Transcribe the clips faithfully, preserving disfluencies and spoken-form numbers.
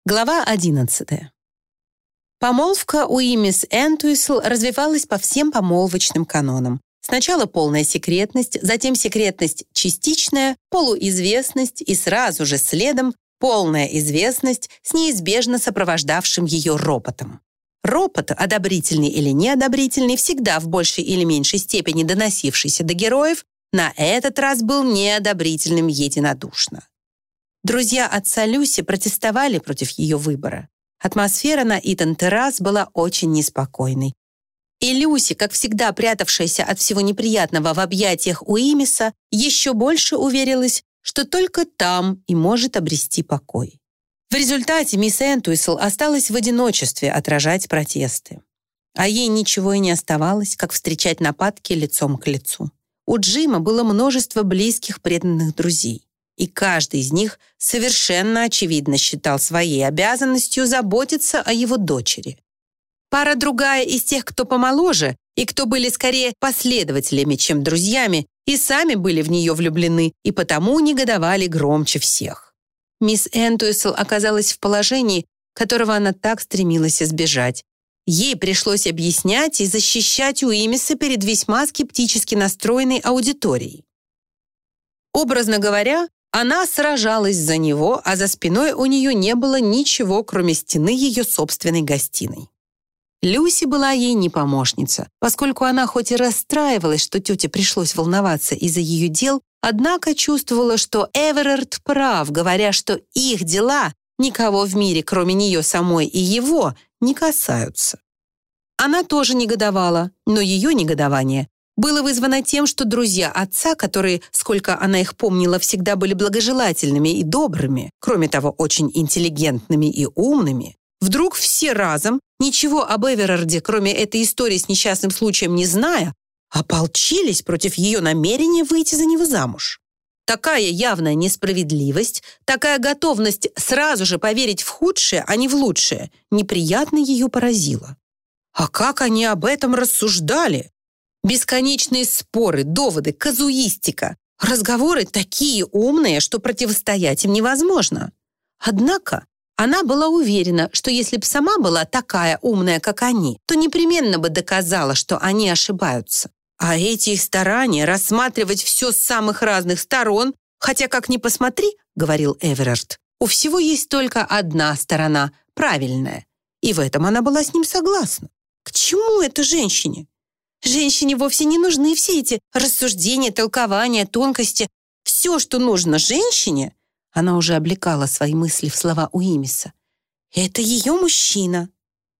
Глава одиннадцатая. Помолвка Уимис Энтуисл развивалась по всем помолвочным канонам. Сначала полная секретность, затем секретность частичная, полуизвестность и сразу же следом полная известность с неизбежно сопровождавшим ее ропотом. Ропот, одобрительный или неодобрительный, всегда в большей или меньшей степени доносившийся до героев, на этот раз был неодобрительным единодушно. Друзья отца Люси протестовали против ее выбора. Атмосфера на Итон-террас была очень неспокойной. И Люси, как всегда прятавшаяся от всего неприятного в объятиях Уимиса, еще больше уверилась, что только там и может обрести покой. В результате мисс Энтуисл осталась в одиночестве отражать протесты. А ей ничего и не оставалось, как встречать нападки лицом к лицу. У Джима было множество близких преданных друзей. И каждый из них совершенно очевидно считал своей обязанностью заботиться о его дочери. Пара другая из тех, кто помоложе, и кто были скорее последователями, чем друзьями, и сами были в нее влюблены, и потому негодовали громче всех. Мисс Энтуисл оказалась в положении, которого она так стремилась избежать. Ей пришлось объяснять и защищать Уимиса перед весьма скептически настроенной аудиторией. Образно говоря, она сражалась за него, а за спиной у нее не было ничего, кроме стены ее собственной гостиной. Люси была ей не помощница, поскольку она хоть и расстраивалась, что тете пришлось волноваться из-за ее дел, однако чувствовала, что Эверард прав, говоря, что их дела никого в мире, кроме нее самой и его, не касаются. Она тоже негодовала, но ее негодование было вызвано тем, что друзья отца, которые, сколько она их помнила, всегда были благожелательными и добрыми, кроме того, очень интеллигентными и умными, вдруг все разом, ничего об Эверарде, кроме этой истории с несчастным случаем не зная, ополчились против ее намерения выйти за него замуж. Такая явная несправедливость, такая готовность сразу же поверить в худшее, а не в лучшее, неприятно ее поразила. А как они об этом рассуждали? Бесконечные споры, доводы, казуистика, разговоры такие умные, что противостоять им невозможно. Однако она была уверена, что если б сама была такая умная, как они, то непременно бы доказала, что они ошибаются. А эти их старания рассматривать все с самых разных сторон, хотя как ни посмотри, говорил Эверард, у всего есть только одна сторона, правильная. И в этом она была с ним согласна. К чему это женщине? Женщине вовсе не нужны все эти рассуждения, толкования, тонкости. Все, что нужно женщине, она уже облекала свои мысли в слова Уимиса, это ее мужчина.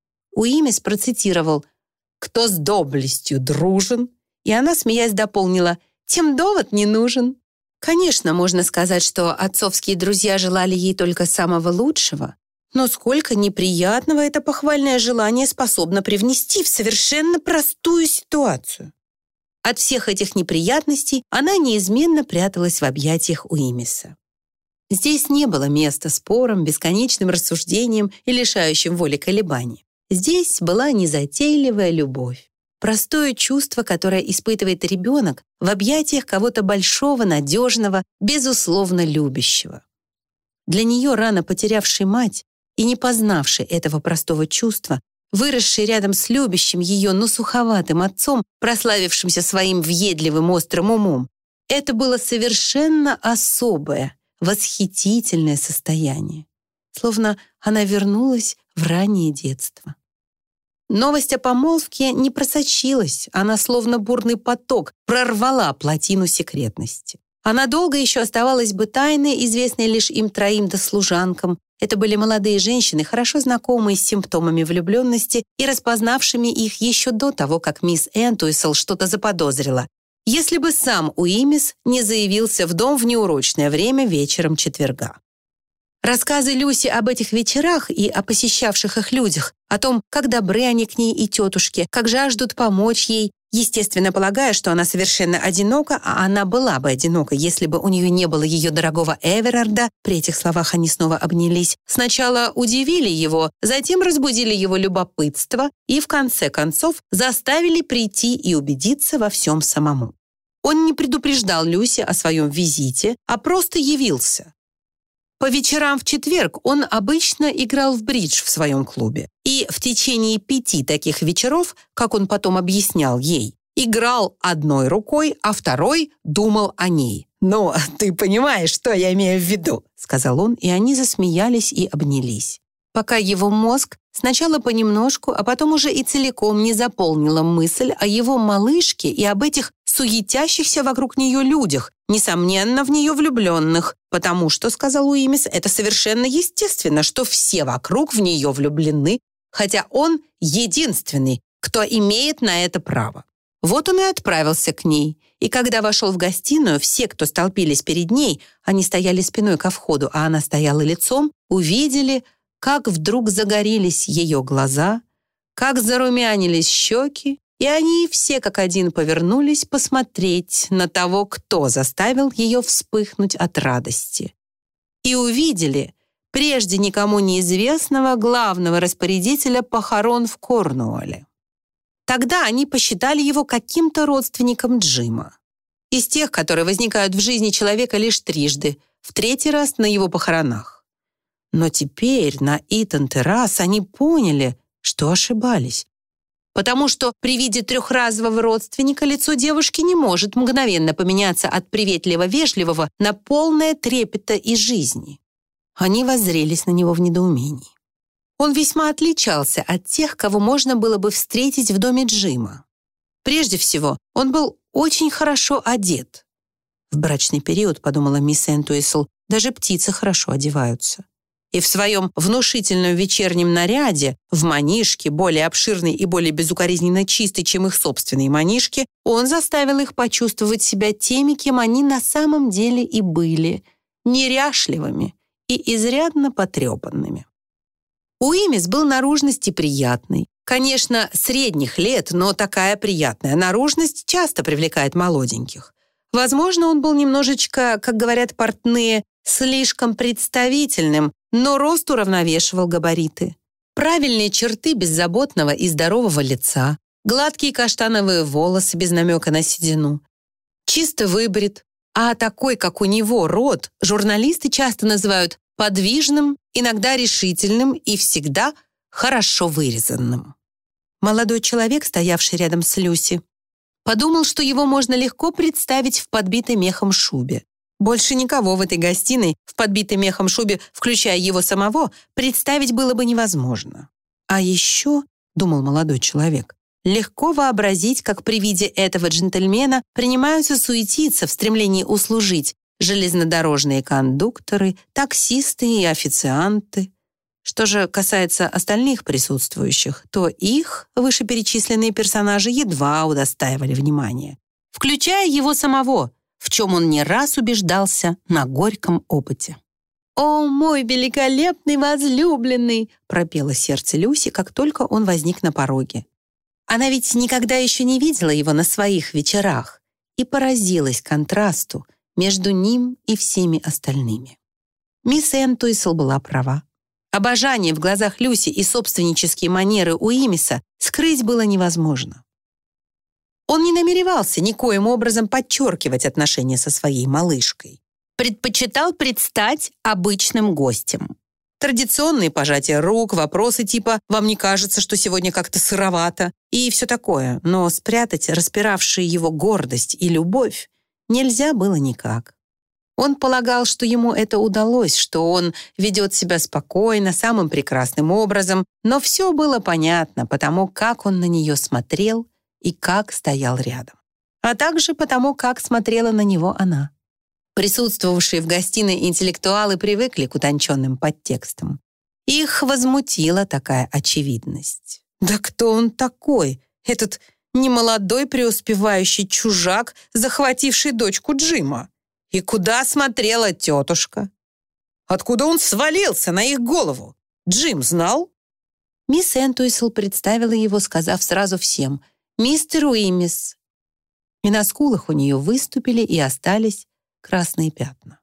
Уимис процитировал «Кто с доблестью дружен?» И она, смеясь, дополнила «Тем довод не нужен». Конечно, можно сказать, что отцовские друзья желали ей только самого лучшего, но сколько неприятного это похвальное желание способно привнести в совершенно простую ситуацию. От всех этих неприятностей она неизменно пряталась в объятиях Уимиса. Здесь не было места спорам, бесконечным рассуждениям и лишающим воли колебаний. Здесь была незатейливая любовь, простое чувство, которое испытывает ребенок в объятиях кого-то большого, надежного, безусловно любящего. Для нее, рано потерявшей мать и не познавшей этого простого чувства, выросшей рядом с любящим ее, но суховатым отцом, прославившимся своим въедливым острым умом, это было совершенно особое, восхитительное состояние. Словно она вернулась в раннее детство. Новость о помолвке не просочилась, она словно бурный поток прорвала плотину секретности. Она долго еще оставалась бы тайной, известной лишь им троим да служанкам. Это были молодые женщины, хорошо знакомые с симптомами влюбленности и распознавшими их еще до того, как мисс Энтуисл что-то заподозрила, если бы сам Уимис не заявился в дом в неурочное время вечером четверга. Рассказы Люси об этих вечерах и о посещавших их людях, о том, как добры они к ней и тетушке, как жаждут помочь ей, естественно полагая, что она совершенно одинока, а она была бы одинока, если бы у нее не было ее дорогого Эверарда, при этих словах они снова обнялись, сначала удивили его, затем разбудили его любопытство и, в конце концов, заставили прийти и убедиться во всем самому. Он не предупреждал Люси о своем визите, а просто явился. По вечерам в четверг он обычно играл в бридж в своем клубе. И в течение пяти таких вечеров, как он потом объяснял ей, играл одной рукой, а второй думал о ней. «Ну, ты понимаешь, что я имею в виду», — сказал он, и они засмеялись и обнялись. Пока его мозг сначала понемножку, а потом уже и целиком не заполнила мысль о его малышке и об этих суетящихся вокруг нее людях, несомненно, в нее влюбленных, потому что, сказал Уимис, это совершенно естественно, что все вокруг в нее влюблены, хотя он единственный, кто имеет на это право. Вот он и отправился к ней, и когда вошел в гостиную, все, кто столпились перед ней, они стояли спиной ко входу, а она стояла лицом, увидели, как вдруг загорелись ее глаза, как зарумянились щеки, и они все как один повернулись посмотреть на того, кто заставил ее вспыхнуть от радости. И увидели прежде никому неизвестного главного распорядителя похорон в Корнуолле. Тогда они посчитали его каким-то родственником Джима. Из тех, которые возникают в жизни человека лишь трижды, в третий раз на его похоронах. Но теперь на Итон-террас они поняли, что ошибались. Потому что при виде трехразового родственника лицо девушки не может мгновенно поменяться от приветливо-вежливого на полное трепета и жизни. Они воззрелись на него в недоумении. Он весьма отличался от тех, кого можно было бы встретить в доме Джима. Прежде всего, он был очень хорошо одет. В брачный период, подумала мисс Энтуисл, даже птицы хорошо одеваются. И в своем внушительном вечернем наряде, в манишке, более обширной и более безукоризненно чистой, чем их собственные манишки, он заставил их почувствовать себя теми, кем они на самом деле и были, неряшливыми и изрядно потрепанными. Уимис был наружности приятной. Конечно, средних лет, но такая приятная наружность часто привлекает молоденьких. Возможно, он был немножечко, как говорят портные, слишком представительным, но рост уравновешивал габариты. Правильные черты беззаботного и здорового лица, гладкие каштановые волосы без намека на седину. Чисто выбрит, а такой, как у него, рот журналисты часто называют подвижным, иногда решительным и всегда хорошо вырезанным. Молодой человек, стоявший рядом с Люси, подумал, что его можно легко представить в подбитой мехом шубе. Больше никого в этой гостиной в подбитой мехом шубе, включая его самого, представить было бы невозможно. А еще, думал молодой человек, легко вообразить, как при виде этого джентльмена принимаются суетиться в стремлении услужить железнодорожные кондукторы, таксисты и официанты. Что же касается остальных присутствующих, то их вышеперечисленные персонажи едва удостаивали внимания, включая его самого, в чем он не раз убеждался на горьком опыте. «О, мой великолепный возлюбленный!» пропело сердце Люси, как только он возник на пороге. Она ведь никогда еще не видела его на своих вечерах и поразилась контрасту между ним и всеми остальными. Мисс Энтуисл была права. Обожание в глазах Люси и собственнические манеры Уимиса скрыть было невозможно. Он не намеревался никоим образом подчеркивать отношения со своей малышкой. Предпочитал предстать обычным гостем. Традиционные пожатия рук, вопросы типа «Вам не кажется, что сегодня как-то сыровато?» и все такое, но спрятать распиравшие его гордость и любовь нельзя было никак. Он полагал, что ему это удалось, что он ведет себя спокойно, самым прекрасным образом, но все было понятно потому, как он на нее смотрел и как стоял рядом. А также потому, как смотрела на него она. Присутствовавшие в гостиной интеллектуалы привыкли к утонченным подтекстам. Их возмутила такая очевидность. Да кто он такой, этот немолодой преуспевающий чужак, захвативший дочку Джима? И куда смотрела тетушка? Откуда он свалился на их голову? Джим знал? Мисс Энтуисл представила его, сказав сразу всем «Мистер Уимис». И на скулах у нее выступили и остались красные пятна.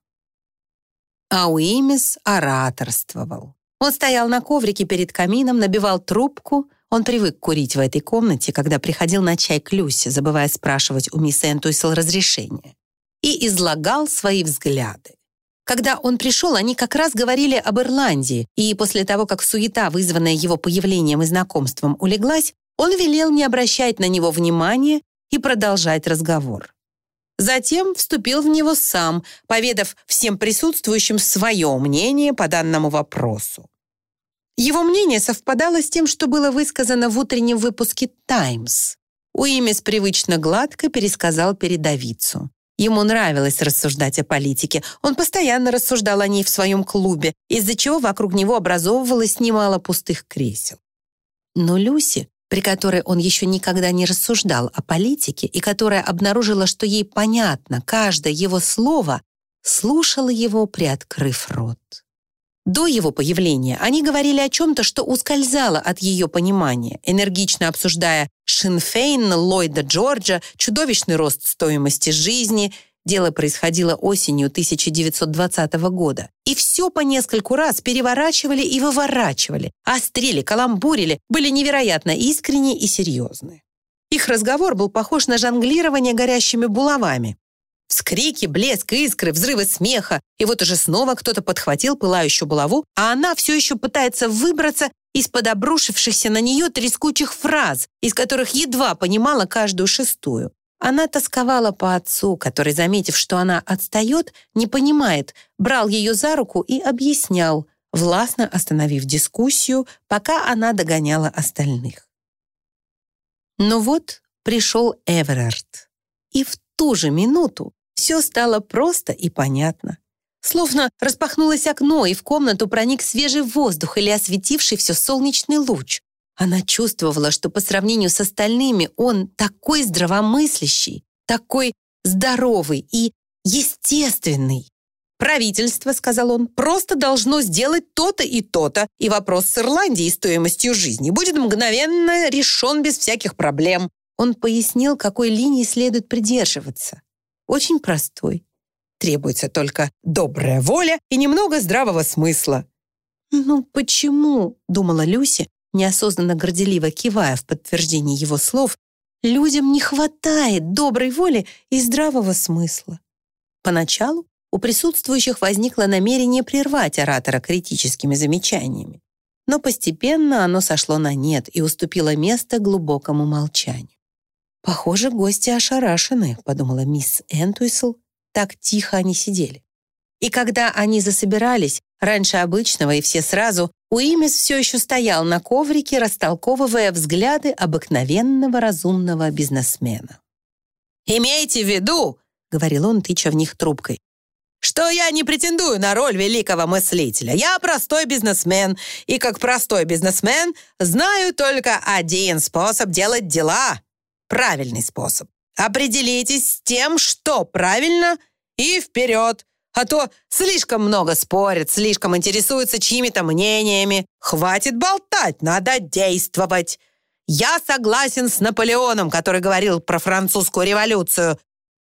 А Уимис ораторствовал. Он стоял на коврике перед камином, набивал трубку. Он привык курить в этой комнате, когда приходил на чай к Люсе, забывая спрашивать у мисс Энтуисл разрешения, и излагал свои взгляды. Когда он пришел, они как раз говорили об Ирландии, и после того, как суета, вызванная его появлением и знакомством, улеглась, он велел не обращать на него внимания и продолжать разговор. Затем вступил в него сам, поведав всем присутствующим свое мнение по данному вопросу. Его мнение совпадало с тем, что было высказано в утреннем выпуске «Таймс». Уимис привычно гладко пересказал передовицу. Ему нравилось рассуждать о политике. Он постоянно рассуждал о ней в своем клубе, из-за чего вокруг него образовывалось немало пустых кресел. Но Люси, при которой он еще никогда не рассуждал о политике и которая обнаружила, что ей понятно каждое его слово, слушала его, приоткрыв рот. До его появления они говорили о чем-то, что ускользало от ее понимания, энергично обсуждая Шин-Фейн, Ллойда Джорджа, чудовищный рост стоимости жизни. Дело происходило осенью тысяча девятьсот двадцатого года. И все по нескольку раз переворачивали и выворачивали, острили, каламбурили, были невероятно искренни и серьезны. Их разговор был похож на жонглирование горящими булавами. Вскрики, блеск, искры, взрывы смеха. И вот уже снова кто-то подхватил пылающую булаву, а она все еще пытается выбраться из-под обрушившихся на нее трескучих фраз, из которых едва понимала каждую шестую. Она тосковала по отцу, который, заметив, что она отстает, не понимает, брал ее за руку и объяснял, властно остановив дискуссию, пока она догоняла остальных. Но вот пришел Эверард, и в ту же минуту все стало просто и понятно. Словно распахнулось окно, и в комнату проник свежий воздух или осветивший все солнечный луч. Она чувствовала, что по сравнению с остальными он такой здравомыслящий, такой здоровый и естественный. «Правительство, — сказал он, — просто должно сделать то-то и то-то, и вопрос с Ирландией и стоимостью жизни будет мгновенно решен без всяких проблем». Он пояснил, какой линии следует придерживаться. Очень простой. Требуется только добрая воля и немного здравого смысла. «Ну почему, — думала Люси, неосознанно горделиво кивая в подтверждение его слов, — людям не хватает доброй воли и здравого смысла?» Поначалу у присутствующих возникло намерение прервать оратора критическими замечаниями, но постепенно оно сошло на нет и уступило место глубокому молчанию. «Похоже, гости ошарашены», — подумала мисс Энтуисл. Так тихо они сидели. И когда они засобирались, раньше обычного и все сразу, Уимис все еще стоял на коврике, растолковывая взгляды обыкновенного разумного бизнесмена. «Имейте в виду, — говорил он, тыча в них трубкой, — что я не претендую на роль великого мыслителя. Я простой бизнесмен, и как простой бизнесмен знаю только один способ делать дела. Правильный способ. Определитесь с тем, что правильно, и вперед. А то слишком много спорят, слишком интересуются чьими-то мнениями. Хватит болтать, надо действовать. Я согласен с Наполеоном, который говорил про французскую революцию.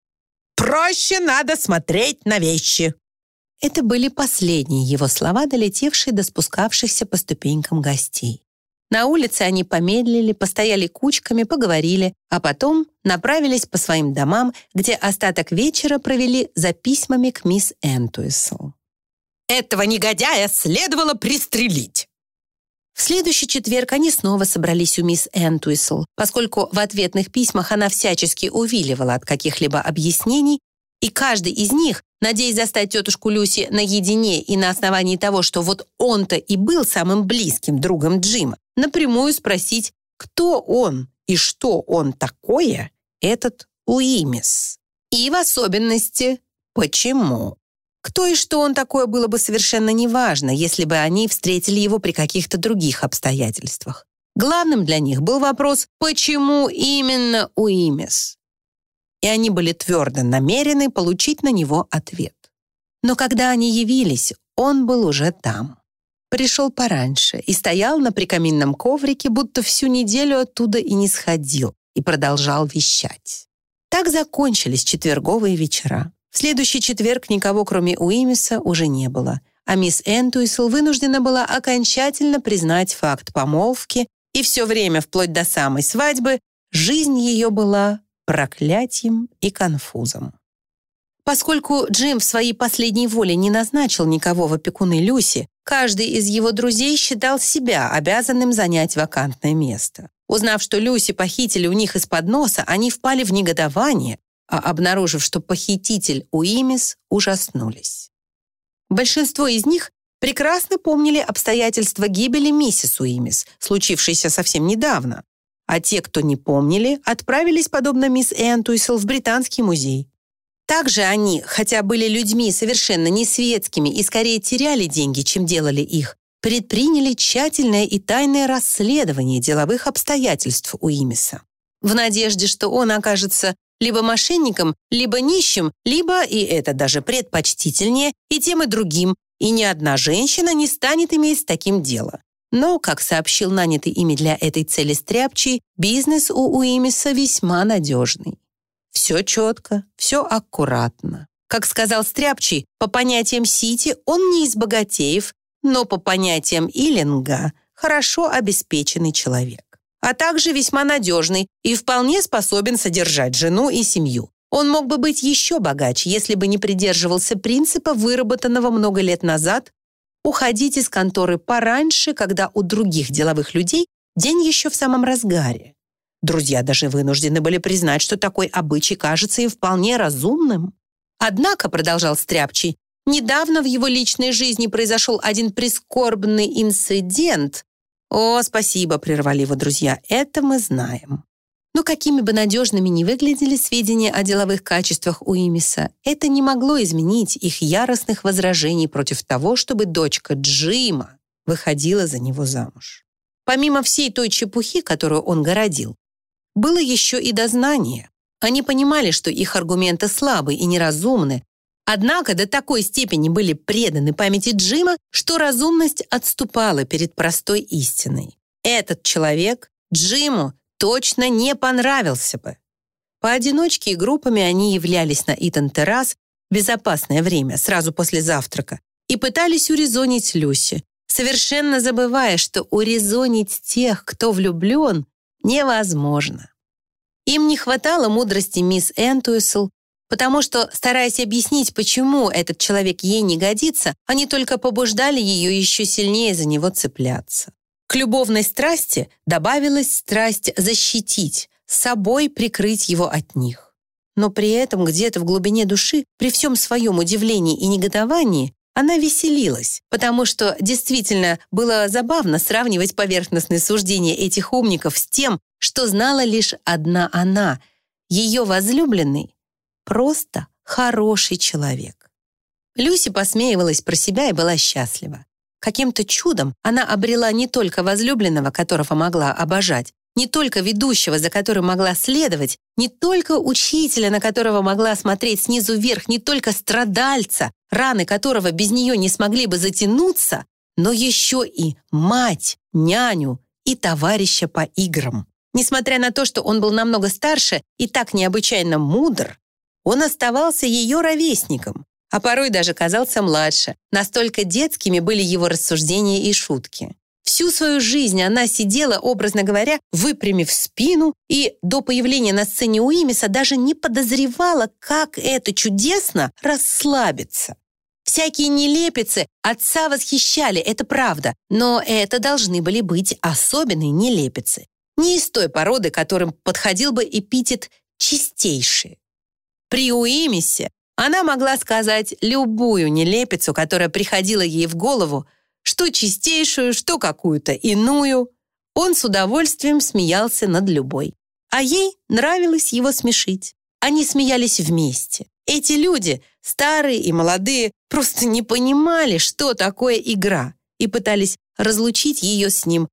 Проще надо смотреть на вещи». Это были последние его слова, долетевшие до спускавшихся по ступенькам гостей. На улице они помедлили, постояли кучками, поговорили, а потом направились по своим домам, где остаток вечера провели за письмами к мисс Энтуисл. «Этого негодяя следовало пристрелить!» В следующий четверг они снова собрались у мисс Энтуисл, поскольку в ответных письмах она всячески увиливала от каких-либо объяснений, и каждый из них, надеясь застать тетушку Люси наедине и на основании того, что вот он-то и был самым близким другом Джима, напрямую спросить, кто он и что он такое, этот Уимис. И в особенности, почему. Кто и что он такое было бы совершенно неважно, если бы они встретили его при каких-то других обстоятельствах. Главным для них был вопрос, почему именно Уимис. И они были твердо намерены получить на него ответ. Но когда они явились, он был уже там. Пришел пораньше и стоял на прикаминном коврике, будто всю неделю оттуда и не сходил, и продолжал вещать. Так закончились четверговые вечера. В следующий четверг никого, кроме Уимиса, уже не было, а мисс Энтуисл вынуждена была окончательно признать факт помолвки, и все время, вплоть до самой свадьбы, жизнь ее была проклятием и конфузом. Поскольку Джим в своей последней воле не назначил никого в опекуны Люси, каждый из его друзей считал себя обязанным занять вакантное место. Узнав, что Люси похитили у них из-под носа, они впали в негодование, а обнаружив, что похититель Уимис, ужаснулись. Большинство из них прекрасно помнили обстоятельства гибели миссис Уимис, случившейся совсем недавно, а те, кто не помнили, отправились, подобно мисс Энтуисл, в Британский музей. Также они, хотя были людьми совершенно несветскими и скорее теряли деньги, чем делали их, предприняли тщательное и тайное расследование деловых обстоятельств Уимиса, в надежде, что он окажется либо мошенником, либо нищим, либо, и это даже предпочтительнее, и тем и другим, и ни одна женщина не станет иметь с таким дело. Но, как сообщил нанятый ими для этой цели Стряпчий, бизнес у Уимиса весьма надежный. Все четко, все аккуратно. Как сказал Стряпчий, по понятиям Сити он не из богатеев, но по понятиям Иллинга хорошо обеспеченный человек, а также весьма надежный и вполне способен содержать жену и семью. Он мог бы быть еще богаче, если бы не придерживался принципа, выработанного много лет назад, уходить из конторы пораньше, когда у других деловых людей день еще в самом разгаре. Друзья даже вынуждены были признать, что такой обычай кажется им вполне разумным. Однако, продолжал Стряпчий, недавно в его личной жизни произошел один прискорбный инцидент. О, спасибо, прервали его друзья, это мы знаем. Но какими бы надежными ни выглядели сведения о деловых качествах Уимиса, это не могло изменить их яростных возражений против того, чтобы дочка Джима выходила за него замуж. Помимо всей той чепухи, которую он городил, было еще и дознание. Они понимали, что их аргументы слабы и неразумны, однако до такой степени были преданы памяти Джима, что разумность отступала перед простой истиной. Этот человек Джиму точно не понравился бы. Поодиночке и группами они являлись на Итон-террас в безопасное время, сразу после завтрака, и пытались урезонить Люси, совершенно забывая, что урезонить тех, кто влюблен, невозможно. Им не хватало мудрости мисс Энтуисл, потому что, стараясь объяснить, почему этот человек ей не годится, они только побуждали ее еще сильнее за него цепляться. К любовной страсти добавилась страсть защитить, собой прикрыть его от них. Но при этом где-то в глубине души, при всем своем удивлении и негодовании, она веселилась, потому что действительно было забавно сравнивать поверхностные суждения этих умников с тем, что знала лишь одна она, ее возлюбленный, просто хороший человек. Люси посмеивалась про себя и была счастлива. Каким-то чудом она обрела не только возлюбленного, которого могла обожать, не только ведущего, за которым могла следовать, не только учителя, на которого могла смотреть снизу вверх, не только страдальца, раны которого без нее не смогли бы затянуться, но еще и мать, няню и товарища по играм. Несмотря на то, что он был намного старше и так необычайно мудр, он оставался ее ровесником, а порой даже казался младше. Настолько детскими были его рассуждения и шутки. Всю свою жизнь она сидела, образно говоря, выпрямив спину и до появления на сцене Уимиса даже не подозревала, как это чудесно расслабиться. Всякие нелепицы отца восхищали, это правда, но это должны были быть особенные нелепицы. Не из той породы, которым подходил бы эпитет «чистейшие». При Уимисе она могла сказать любую нелепицу, которая приходила ей в голову, что чистейшую, что какую-то иную. Он с удовольствием смеялся над любой. А ей нравилось его смешить. Они смеялись вместе. Эти люди, старые и молодые, просто не понимали, что такое игра, и пытались разлучить ее с ним.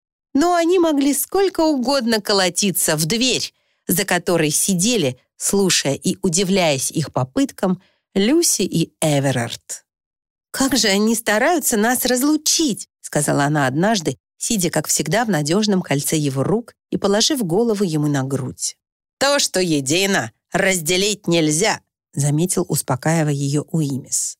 Но они могли сколько угодно колотиться в дверь, за которой сидели, слушая и удивляясь их попыткам, Люси и Эверард. «Как же они стараются нас разлучить», — сказала она однажды, сидя, как всегда, в надежном кольце его рук и положив голову ему на грудь. «То, что едино, разделить нельзя», — заметил, успокаивая ее Уимис.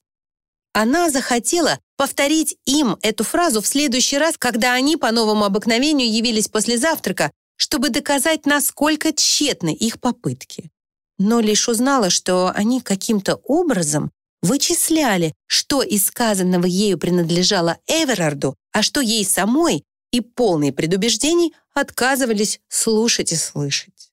Она захотела повторить им эту фразу в следующий раз, когда они по новому обыкновению явились после завтрака, чтобы доказать, насколько тщетны их попытки. но лишь узнала, что они каким-то образом вычисляли, что из сказанного ею принадлежало Эверарду, а что ей самой, и полные предубеждений отказывались слушать и слышать.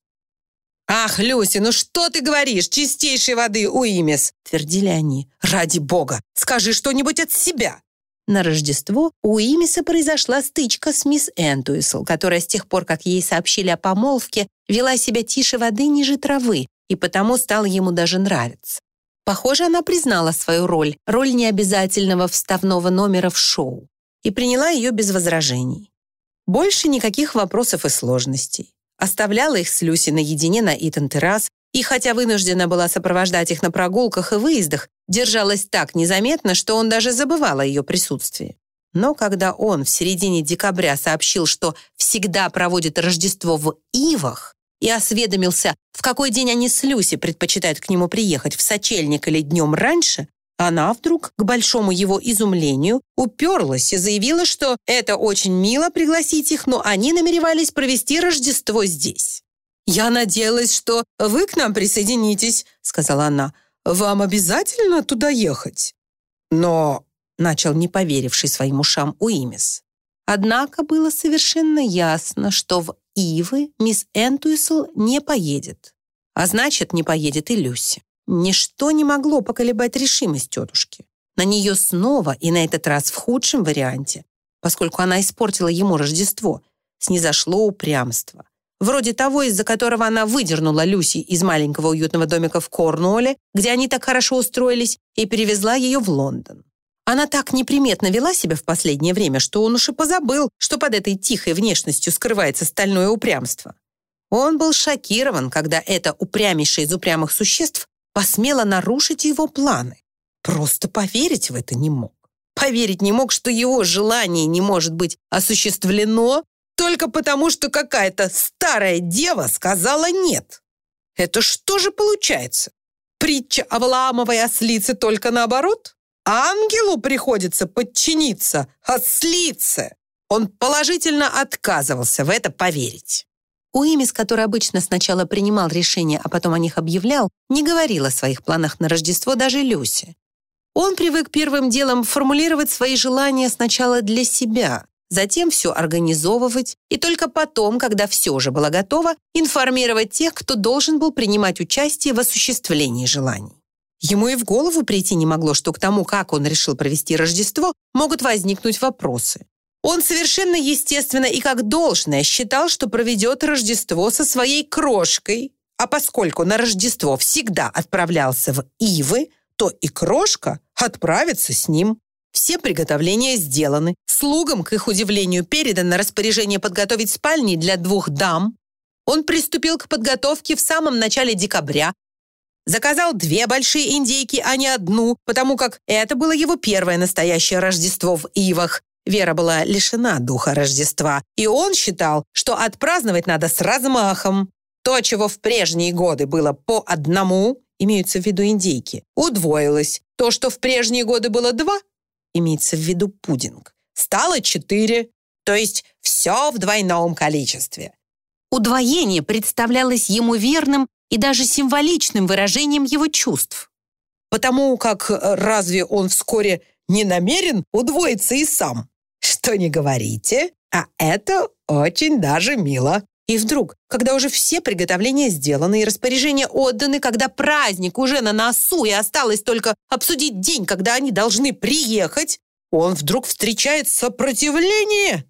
«Ах, Люси, ну что ты говоришь? Чистейшей воды Уимис!» — твердили они. «Ради бога, скажи что-нибудь от себя!» На Рождество у Уимиса произошла стычка с мисс Энтуисл, которая с тех пор, как ей сообщили о помолвке, вела себя тише воды ниже травы, и потому стала ему даже нравиться. Похоже, она признала свою роль, роль необязательного вставного номера в шоу, и приняла ее без возражений. Больше никаких вопросов и сложностей. Оставляла их с Люси наедине на Итон-террас, и хотя вынуждена была сопровождать их на прогулках и выездах, держалась так незаметно, что он даже забывал о ее присутствии. Но когда он в середине декабря сообщил, что всегда проводит Рождество в Ивах, и осведомился, в какой день они с Люси предпочитают к нему приехать, в сочельник или днем раньше, она вдруг, к большому его изумлению, уперлась и заявила, что это очень мило пригласить их, но они намеревались провести Рождество здесь. «Я надеялась, что вы к нам присоединитесь», — сказала она. «Вам обязательно туда ехать?» «Но...» — начал не поверивший своим ушам Уимис. Однако было совершенно ясно, что в Ивы мисс Энтуисл не поедет. А значит, не поедет и Люси. Ничто не могло поколебать решимость тетушки. На нее снова, и на этот раз в худшем варианте, поскольку она испортила ему Рождество, снизошло упрямство. Вроде того, из-за которого она выдернула Люси из маленького уютного домика в Корнуолле, где они так хорошо устроились, и перевезла ее в Лондон. Она так неприметно вела себя в последнее время, что он уж и позабыл, что под этой тихой внешностью скрывается стальное упрямство. Он был шокирован, когда это упрямейшее из упрямых существ посмело нарушить его планы. Просто поверить в это не мог. Поверить не мог, что его желание не может быть осуществлено только потому, что какая-то старая дева сказала «нет». Это что же получается? Притча о Валаамовой ослице только наоборот? Ангелу приходится подчиниться ослице. Он положительно отказывался в это поверить. Уимис, который обычно сначала принимал решения, а потом о них объявлял, не говорил о своих планах на Рождество даже Люси. Он привык первым делом формулировать свои желания сначала для себя, затем все организовывать, и только потом, когда все уже было готово, информировать тех, кто должен был принимать участие в осуществлении желаний. Ему и в голову прийти не могло, что к тому, как он решил провести Рождество, могут возникнуть вопросы. Он совершенно естественно и как должное считал, что проведет Рождество со своей крошкой, а поскольку на Рождество всегда отправлялся в Ивы, то и крошка отправится с ним. Все приготовления сделаны. Слугам, к их удивлению, передано распоряжение подготовить спальни для двух дам. Он приступил к подготовке в самом начале декабря. Заказал две большие индейки, а не одну, потому как это было его первое настоящее Рождество в Ивах. Вера была лишена духа Рождества, и он считал, что отпраздновать надо с размахом. То, чего в прежние годы было по одному, имеются в виду индейки, удвоилось. То, что в прежние годы было два, имеется в виду пудинг, стало четыре, то есть все в двойном количестве. Удвоение представлялось ему верным и даже символичным выражением его чувств. Потому как разве он вскоре не намерен удвоиться и сам? Что не говорите, а это очень даже мило. И вдруг, когда уже все приготовления сделаны и распоряжения отданы, когда праздник уже на носу и осталось только обсудить день, когда они должны приехать, он вдруг встречает сопротивление.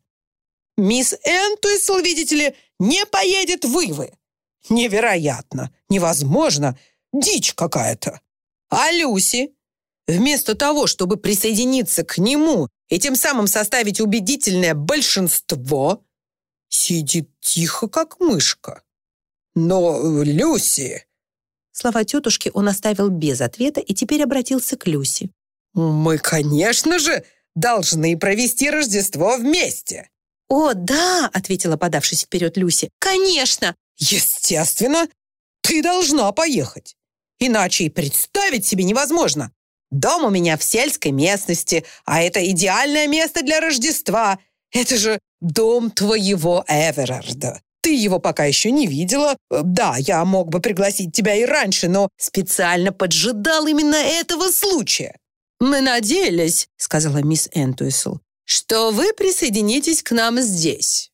Мисс Энтуисл, видите ли, не поедет в Ивы. Невероятно, невозможно, дичь какая-то. А Люси, вместо того, чтобы присоединиться к нему и тем самым составить убедительное большинство, сидит тихо, как мышка. Но Люси... Слова тетушки он оставил без ответа и теперь обратился к Люси. «Мы, конечно же, должны провести Рождество вместе». «О, да!» — ответила, подавшись вперед Люси. «Конечно!» «Естественно, ты должна поехать. Иначе и представить себе невозможно. Дом у меня в сельской местности, а это идеальное место для Рождества. Это же дом твоего Эверарда. Ты его пока еще не видела. Да, я мог бы пригласить тебя и раньше, но специально поджидал именно этого случая». «Мы надеялись, — сказала мисс Энтуисл, — что вы присоединитесь к нам здесь».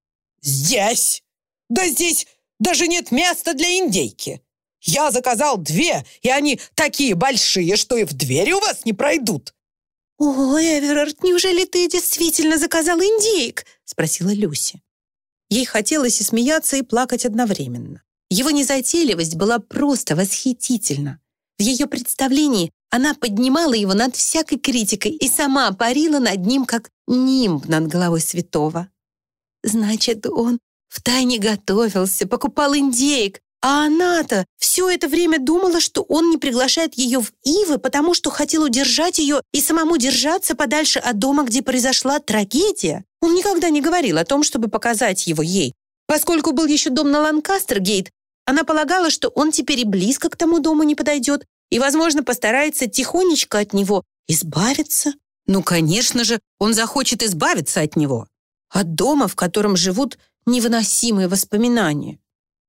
«Здесь? Да здесь даже нет места для индейки. Я заказал две, и они такие большие, что и в двери у вас не пройдут». «О, Эверард, неужели ты действительно заказал индейк?» — спросила Люси. Ей хотелось и смеяться, и плакать одновременно. Его незатейливость была просто восхитительна. В ее представлении она поднимала его над всякой критикой и сама парила над ним, как нимб над головой святого. Значит, он втайне готовился, покупал индейк, а она-то все это время думала, что он не приглашает ее в Ивы, потому что хотел удержать ее и самому держаться подальше от дома, где произошла трагедия. Он никогда не говорил о том, чтобы показать его ей. Поскольку был еще дом на Ланкастер-гейт, она полагала, что он теперь и близко к тому дому не подойдет и, возможно, постарается тихонечко от него избавиться. Ну, конечно же, он захочет избавиться от него. От дома, в котором живут невыносимые воспоминания.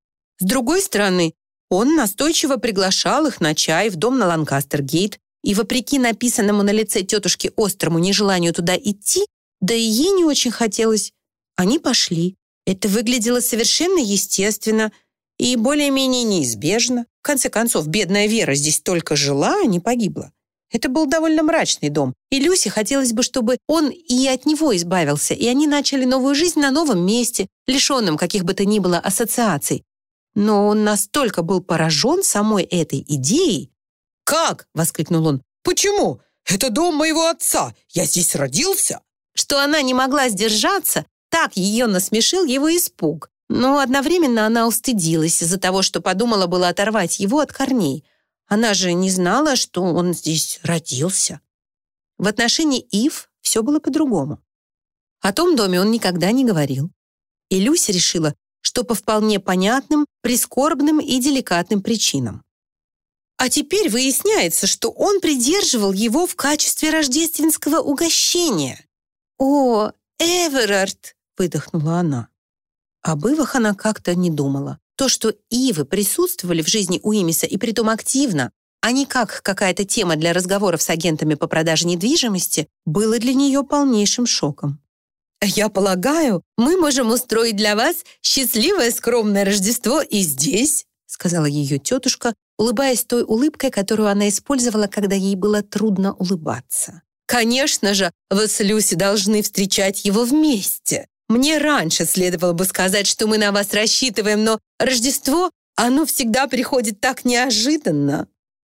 С другой стороны, он настойчиво приглашал их на чай в дом на Ланкастер-гейт, и, вопреки написанному на лице тетушки острому нежеланию туда идти, да и ей не очень хотелось, они пошли. Это выглядело совершенно естественно и более-менее неизбежно. В конце концов, бедная Вера здесь только жила, а не погибла. Это был довольно мрачный дом, и Люси хотелось бы, чтобы он и от него избавился, и они начали новую жизнь на новом месте, лишенном каких бы то ни было ассоциаций. Но он настолько был поражен самой этой идеей. «Как?» — воскликнул он. «Почему? Это дом моего отца. Я здесь родился». Что она не могла сдержаться, так ее насмешил его испуг. Но одновременно она устыдилась из-за того, что подумала было оторвать его от корней. Она же не знала, что он здесь родился. В отношении Ив все было по-другому. О том доме он никогда не говорил. И Люси решила, что по вполне понятным, прискорбным и деликатным причинам. А теперь выясняется, что он придерживал его в качестве рождественского угощения. «О, Эверард!» — выдохнула она. Об Ивах она как-то не думала. То, что Ивы присутствовали в жизни Уимиса и притом активно, а не как какая-то тема для разговоров с агентами по продаже недвижимости, было для нее полнейшим шоком. «Я полагаю, мы можем устроить для вас счастливое скромное Рождество и здесь», сказала ее тетушка, улыбаясь той улыбкой, которую она использовала, когда ей было трудно улыбаться. «Конечно же, вы с Люси должны встречать его вместе. Мне раньше следовало бы сказать, что мы на вас рассчитываем, но Рождество, оно всегда приходит так неожиданно».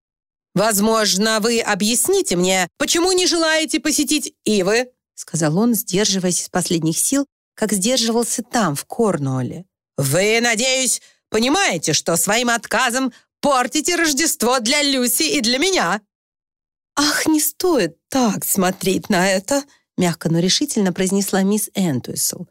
«Возможно, вы объясните мне, почему не желаете посетить Ивы?» сказал он, сдерживаясь из последних сил, как сдерживался там, в Корнуолле. «Вы, надеюсь, понимаете, что своим отказом портите Рождество для Люси и для меня?» «Ах, не стоит так смотреть на это», мягко, но решительно произнесла мисс Энтуисл.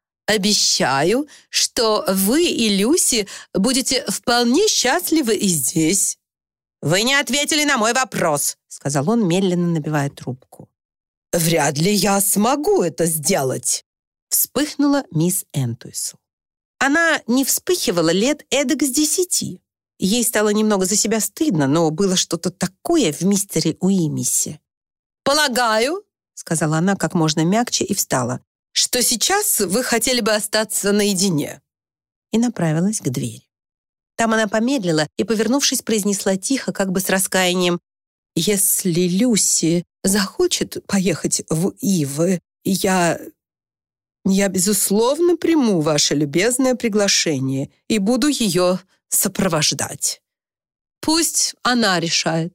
«Обещаю, что вы и Люси будете вполне счастливы и здесь». «Вы не ответили на мой вопрос», сказал он, медленно набивая трубку. «Вряд ли я смогу это сделать», вспыхнула мисс Энтуисл. Она не вспыхивала лет эдак с десяти. Ей стало немного за себя стыдно, но было что-то такое в мистере Уимисе. «Полагаю», — сказала она как можно мягче и встала, «что сейчас вы хотели бы остаться наедине», и направилась к двери. Там она помедлила и, повернувшись, произнесла тихо, как бы с раскаянием, «Если Люси захочет поехать в Ивы, я... я, безусловно, приму ваше любезное приглашение и буду ее сопровождать. Пусть она решает».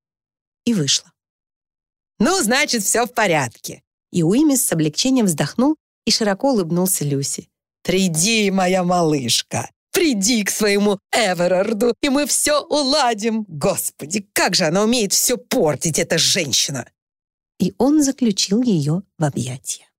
И вышла. «Ну, значит, все в порядке». И Уимис с облегчением вздохнул и широко улыбнулся Люси. «Приди, моя малышка, приди к своему Эверарду, и мы все уладим. Господи, как же она умеет все портить, эта женщина!» И он заключил ее в объятия.